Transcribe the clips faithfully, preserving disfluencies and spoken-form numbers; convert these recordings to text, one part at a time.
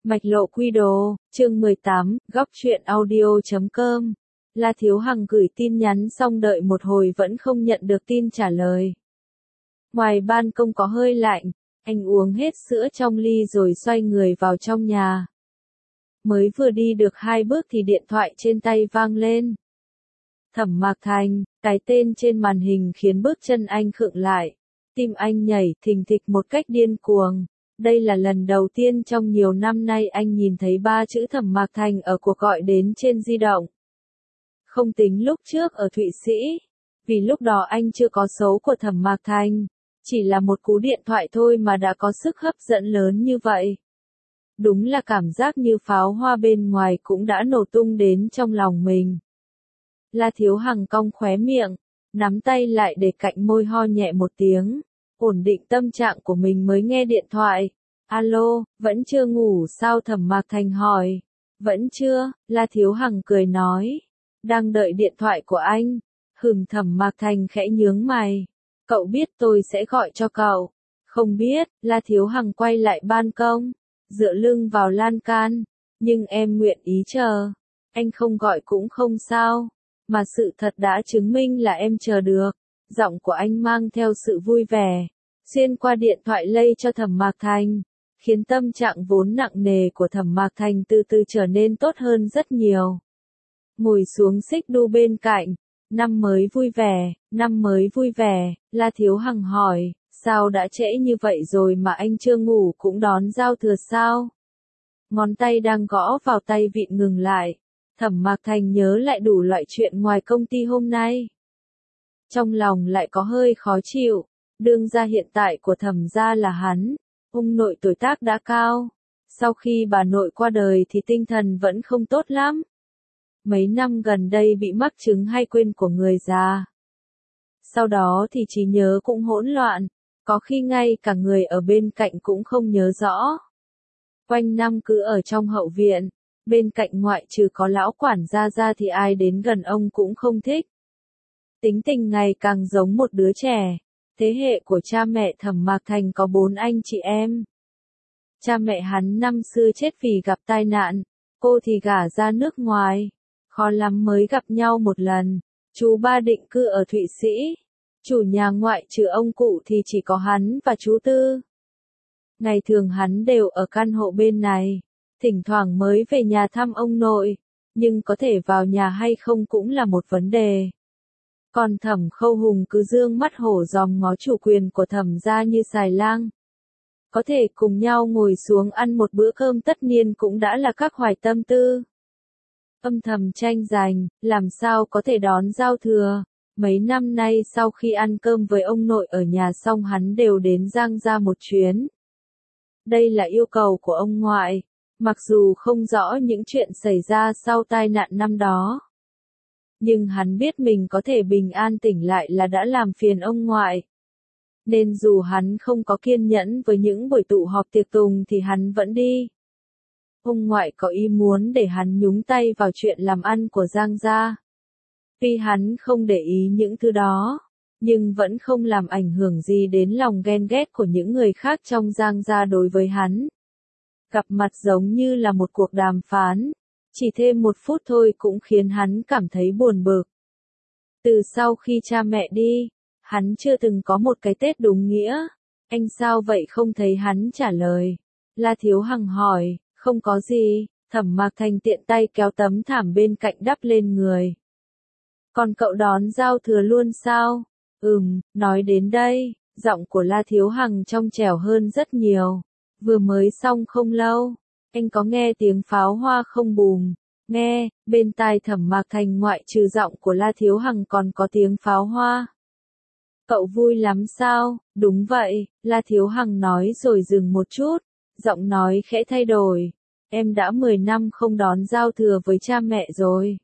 Mạch lộ quy đồ, chương mười tám, góc truyện audio chấm com. La Thiếu Hằng gửi tin nhắn xong đợi một hồi vẫn không nhận được tin trả lời. Ngoài ban công có hơi lạnh, anh uống hết sữa trong ly rồi xoay người vào trong nhà. Mới vừa đi được hai bước thì điện thoại trên tay vang lên. Thẩm Mạc Thành, cái tên trên màn hình khiến bước chân anh khựng lại. Tim anh nhảy thình thịch một cách điên cuồng. Đây là lần đầu tiên trong nhiều năm nay anh nhìn thấy ba chữ Thẩm Mạc Thành ở cuộc gọi đến trên di động. Không tính lúc trước ở Thụy Sĩ, vì lúc đó anh chưa có số của Thẩm Mạc Thành, chỉ là một cú điện thoại thôi mà đã có sức hấp dẫn lớn như vậy. Đúng là cảm giác như pháo hoa bên ngoài cũng đã nổ tung đến trong lòng mình. La Thiếu Hằng cong khóe miệng, nắm tay lại để cạnh môi ho nhẹ một tiếng, ổn định tâm trạng của mình mới nghe điện thoại. Alo, vẫn chưa ngủ sao? Thẩm Mạc Thành hỏi. Vẫn chưa, La Thiếu Hằng cười nói. Đang đợi điện thoại của anh. Hừm. Thẩm Mạc Thành khẽ nhướng mày. Cậu biết tôi sẽ gọi cho cậu. Không biết, La Thiếu Hằng quay lại ban công, dựa lưng vào lan can. Nhưng em nguyện ý chờ. Anh không gọi cũng không sao. Mà sự thật đã chứng minh là em chờ được. Giọng của anh mang theo sự vui vẻ, xuyên qua điện thoại lây cho Thẩm Mạc Thành, khiến tâm trạng vốn nặng nề của Thẩm Mạc Thành từ từ trở nên tốt hơn rất nhiều. Ngồi xuống xích đu bên cạnh, năm mới vui vẻ, năm mới vui vẻ, La Thiếu Hằng hỏi, sao đã trễ như vậy rồi mà anh chưa ngủ cũng đón giao thừa sao? Ngón tay đang gõ vào tay vịn ngừng lại. Thẩm Mạc Thành nhớ lại đủ loại chuyện ngoài công ty hôm nay. Trong lòng lại có hơi khó chịu, đương gia hiện tại của Thẩm gia là hắn, ông nội tuổi tác đã cao. Sau khi bà nội qua đời thì tinh thần vẫn không tốt lắm. Mấy năm gần đây bị mắc chứng hay quên của người già. Sau đó thì trí nhớ cũng hỗn loạn, có khi ngay cả người ở bên cạnh cũng không nhớ rõ. Quanh năm cứ ở trong hậu viện, bên cạnh ngoại trừ có lão quản gia ra thì ai đến gần ông cũng không thích. Tính tình ngày càng giống một đứa trẻ. Thế hệ của cha mẹ Thẩm Mạc Thành có bốn anh chị em. Cha mẹ hắn năm xưa chết vì gặp tai nạn, cô thì gả ra nước ngoài. Khó lắm mới gặp nhau một lần. Chú ba định cư ở Thụy Sĩ. Chủ nhà ngoại trừ ông cụ thì chỉ có hắn và chú Tư. Ngày thường hắn đều ở căn hộ bên này. Thỉnh thoảng mới về nhà thăm ông nội. Nhưng có thể vào nhà hay không cũng là một vấn đề. Còn Thẩm Khâu Hùng cứ dương mắt hổ dòm ngó chủ quyền của Thẩm gia như xài lang. Có thể cùng nhau ngồi xuống ăn một bữa cơm tất niên cũng đã là các hoài tâm tư. Âm thầm tranh giành, làm sao có thể đón giao thừa. Mấy năm nay sau khi ăn cơm với ông nội ở nhà xong hắn đều đến Giang gia một chuyến. Đây là yêu cầu của ông ngoại, mặc dù không rõ những chuyện xảy ra sau tai nạn năm đó. Nhưng hắn biết mình có thể bình an tỉnh lại là đã làm phiền ông ngoại. Nên dù hắn không có kiên nhẫn với những buổi tụ họp tiệc tùng thì hắn vẫn đi. Ông ngoại có ý muốn để hắn nhúng tay vào chuyện làm ăn của Giang gia. Tuy hắn không để ý những thứ đó, nhưng vẫn không làm ảnh hưởng gì đến lòng ghen ghét của những người khác trong Giang gia đối với hắn. Gặp mặt giống như là một cuộc đàm phán. Chỉ thêm một phút thôi cũng khiến hắn cảm thấy buồn bực. Từ sau khi cha mẹ đi, hắn chưa từng có một cái Tết đúng nghĩa. Anh sao vậy không thấy hắn trả lời. La Thiếu Hằng hỏi, không có gì. Thẩm Mạc Thành tiện tay kéo tấm thảm bên cạnh đắp lên người. Còn cậu đón giao thừa luôn sao? Ừm, nói đến đây, giọng của La Thiếu Hằng trong trẻo hơn rất nhiều. Vừa mới xong không lâu. Anh có nghe tiếng pháo hoa không bùm? Nghe, bên tai Thẩm Mạc Thành ngoại trừ giọng của La Thiếu Hằng còn có tiếng pháo hoa. Cậu vui lắm sao? Đúng vậy, La Thiếu Hằng nói rồi dừng một chút, giọng nói khẽ thay đổi. Em đã mười năm không đón giao thừa với cha mẹ rồi.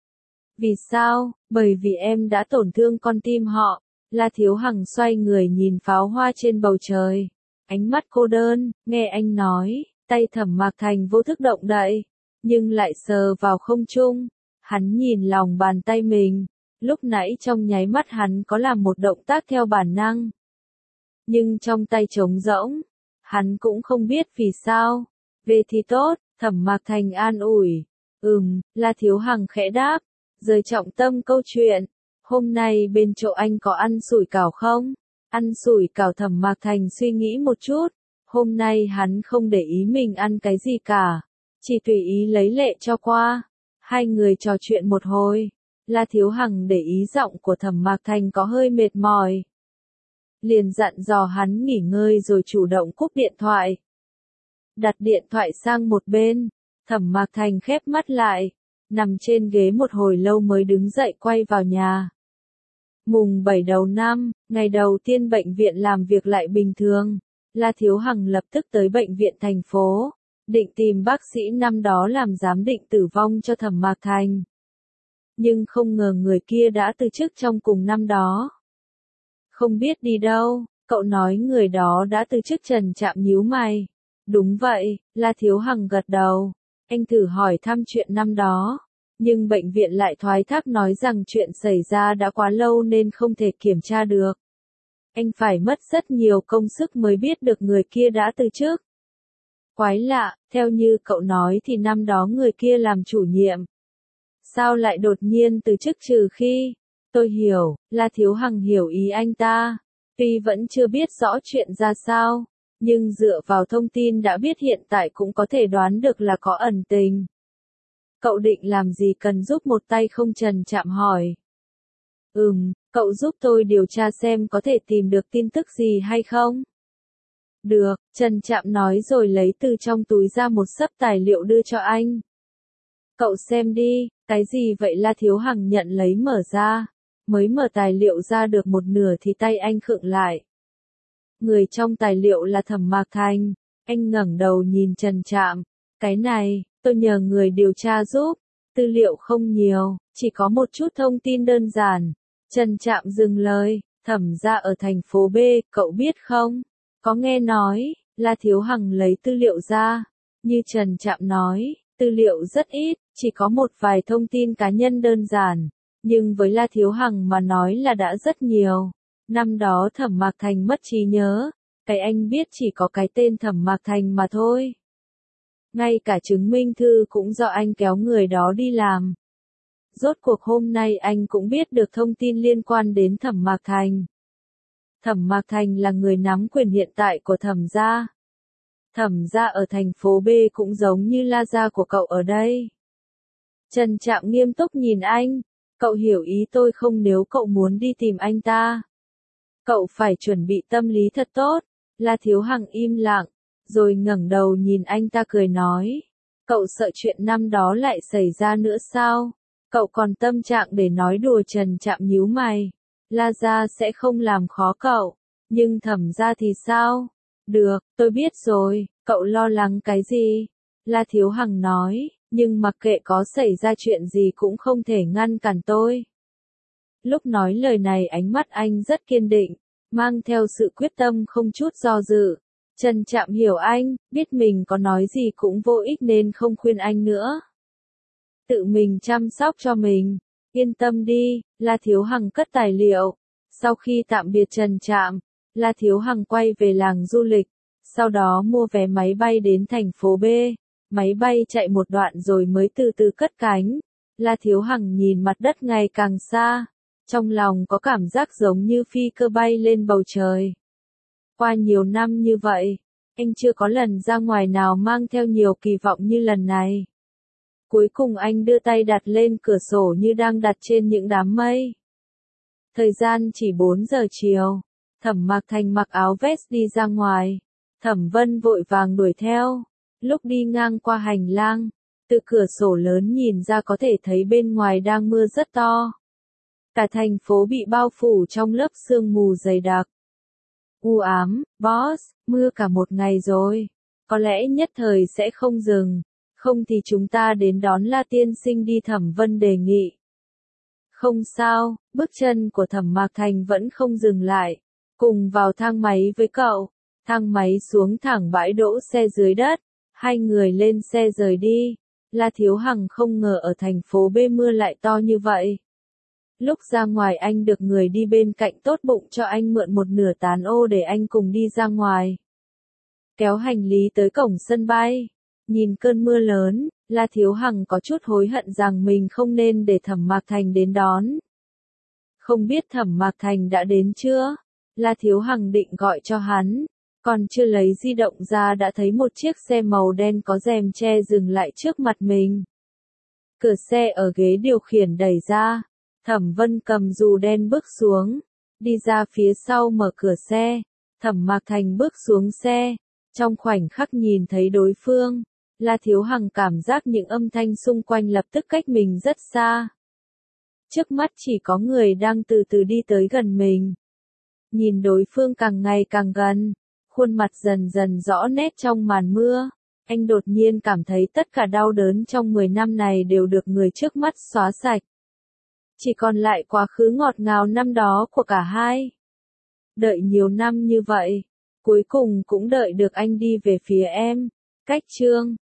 Vì sao? Bởi vì em đã tổn thương con tim họ. La Thiếu Hằng xoay người nhìn pháo hoa trên bầu trời. Ánh mắt cô đơn, nghe anh nói. Tay Thẩm Mạc Thành vô thức động đậy, nhưng lại sờ vào không trung. Hắn nhìn lòng bàn tay mình, lúc nãy trong nháy mắt hắn có làm một động tác theo bản năng. Nhưng trong tay trống rỗng, hắn cũng không biết vì sao. Về thì tốt, Thẩm Mạc Thành an ủi. Ừm, La Thiếu Hằng khẽ đáp, rời trọng tâm câu chuyện. Hôm nay bên chỗ anh có ăn sủi cảo không? Ăn sủi cảo. Thẩm Mạc Thành suy nghĩ một chút. Hôm nay hắn không để ý mình ăn cái gì cả. Chỉ tùy ý lấy lệ cho qua. Hai người trò chuyện một hồi. La Thiếu Hằng để ý giọng của Thẩm Mạc Thành có hơi mệt mỏi. Liền dặn dò hắn nghỉ ngơi rồi chủ động cúp điện thoại. Đặt điện thoại sang một bên. Thẩm Mạc Thành khép mắt lại. Nằm trên ghế một hồi lâu mới đứng dậy quay vào nhà. Mùng bảy đầu năm, ngày đầu tiên bệnh viện làm việc lại bình thường. La Thiếu Hằng lập tức tới bệnh viện thành phố. Định tìm bác sĩ năm đó làm giám định tử vong cho Thẩm Mạc Thành. Nhưng không ngờ người kia đã từ chức trong cùng năm đó. Không biết đi đâu, cậu nói người đó đã từ chức. Trần Trạm nhíu mày. Đúng vậy, La Thiếu Hằng gật đầu. Anh thử hỏi thăm chuyện năm đó. Nhưng bệnh viện lại thoái thác nói rằng chuyện xảy ra đã quá lâu nên không thể kiểm tra được. Anh phải mất rất nhiều công sức mới biết được người kia đã từ chức. Quái lạ, theo như cậu nói thì năm đó người kia làm chủ nhiệm. Sao lại đột nhiên từ chức? Trừ khi, tôi hiểu, La Thiếu Hằng hiểu ý anh ta. Tuy vẫn chưa biết rõ chuyện ra sao, nhưng dựa vào thông tin đã biết hiện tại cũng có thể đoán được là có ẩn tình. Cậu định làm gì? Cần giúp một tay không? Trần Trạm hỏi. Ừm, cậu giúp tôi điều tra xem có thể tìm được tin tức gì hay không? Được, Trần Trạm nói rồi lấy từ trong túi ra một xấp tài liệu đưa cho anh. Cậu xem đi, cái gì vậy? La Thiếu Hằng nhận lấy mở ra. Mới mở tài liệu ra được một nửa thì tay anh khựng lại. Người trong tài liệu là Thẩm Mạc Thành. Anh ngẩng đầu nhìn Trần Trạm. Cái này, tôi nhờ người điều tra giúp. Tư liệu không nhiều, chỉ có một chút thông tin đơn giản. Trần Trạm dừng lời. Thẩm gia ở thành phố B, cậu biết không? Có nghe nói. La Thiếu Hằng lấy tư liệu ra. Như Trần Trạm nói, tư liệu rất ít, chỉ có một vài thông tin cá nhân đơn giản. Nhưng với La Thiếu Hằng mà nói là đã rất nhiều. Năm đó Thẩm Mạc Thành mất trí nhớ. Cái anh biết chỉ có cái tên Thẩm Mạc Thành mà thôi. Ngay cả chứng minh thư cũng do anh kéo người đó đi làm. Rốt cuộc hôm nay anh cũng biết được thông tin liên quan đến Thẩm Mạc Thành. Thẩm Mạc Thành là người nắm quyền hiện tại của Thẩm gia. Thẩm gia ở thành phố B cũng giống như La gia của cậu ở đây. Trần Trạm nghiêm túc nhìn anh. Cậu hiểu ý tôi không? Nếu cậu muốn đi tìm anh ta, cậu phải chuẩn bị tâm lý thật tốt. La Thiếu Hằng im lặng, rồi ngẩng đầu nhìn anh ta cười nói. Cậu sợ chuyện năm đó lại xảy ra nữa sao? Cậu còn tâm trạng để nói đùa? Trần Trạm nhíu mày. La gia sẽ không làm khó cậu, nhưng Thẩm gia thì sao? Được, tôi biết rồi, cậu lo lắng cái gì? La Thiếu Hằng nói, nhưng mặc kệ có xảy ra chuyện gì cũng không thể ngăn cản tôi. Lúc nói lời này ánh mắt anh rất kiên định, mang theo sự quyết tâm không chút do dự. Trần Trạm hiểu anh, biết mình có nói gì cũng vô ích nên không khuyên anh nữa. Tự mình chăm sóc cho mình, yên tâm đi. La Thiếu Hằng cất tài liệu. Sau khi tạm biệt Trần Trạm, La Thiếu Hằng quay về làng du lịch, sau đó mua vé máy bay đến thành phố B. Máy bay chạy một đoạn rồi mới từ từ cất cánh. La Thiếu Hằng nhìn mặt đất ngày càng xa, trong lòng có cảm giác giống như phi cơ bay lên bầu trời. Qua nhiều năm như vậy, anh chưa có lần ra ngoài nào mang theo nhiều kỳ vọng như lần này. Cuối cùng anh đưa tay đặt lên cửa sổ như đang đặt trên những đám mây. Thời gian chỉ bốn giờ chiều, Thẩm Mạc Thành mặc áo vest đi ra ngoài. Thẩm Vân vội vàng đuổi theo. Lúc đi ngang qua hành lang, từ cửa sổ lớn nhìn ra có thể thấy bên ngoài đang mưa rất to. Cả thành phố bị bao phủ trong lớp sương mù dày đặc. U ám, boss, mưa cả một ngày rồi. Có lẽ nhất thời sẽ không dừng. Không thì chúng ta đến đón La tiên sinh đi. Thẩm Vân đề nghị. Không sao, bước chân của Thẩm Mạc Thành vẫn không dừng lại. Cùng vào thang máy với cậu. Thang máy xuống thẳng bãi đỗ xe dưới đất. Hai người lên xe rời đi. La Thiếu Hằng không ngờ ở thành phố B mưa lại to như vậy. Lúc ra ngoài anh được người đi bên cạnh tốt bụng cho anh mượn một nửa tán ô để anh cùng đi ra ngoài. Kéo hành lý tới cổng sân bay. Nhìn cơn mưa lớn, La Thiếu Hằng có chút hối hận rằng mình không nên để Thẩm Mạc Thành đến đón. Không biết Thẩm Mạc Thành đã đến chưa? La Thiếu Hằng định gọi cho hắn, còn chưa lấy di động ra đã thấy một chiếc xe màu đen có rèm che dừng lại trước mặt mình. Cửa xe ở ghế điều khiển đẩy ra, Thẩm Vân cầm dù đen bước xuống, đi ra phía sau mở cửa xe, Thẩm Mạc Thành bước xuống xe, trong khoảnh khắc nhìn thấy đối phương, La Thiếu Hằng cảm giác những âm thanh xung quanh lập tức cách mình rất xa. Trước mắt chỉ có người đang từ từ đi tới gần mình. Nhìn đối phương càng ngày càng gần, khuôn mặt dần dần rõ nét trong màn mưa, anh đột nhiên cảm thấy tất cả đau đớn trong mười năm này đều được người trước mắt xóa sạch. Chỉ còn lại quá khứ ngọt ngào năm đó của cả hai. Đợi nhiều năm như vậy, cuối cùng cũng đợi được anh đi về phía em. Cách chương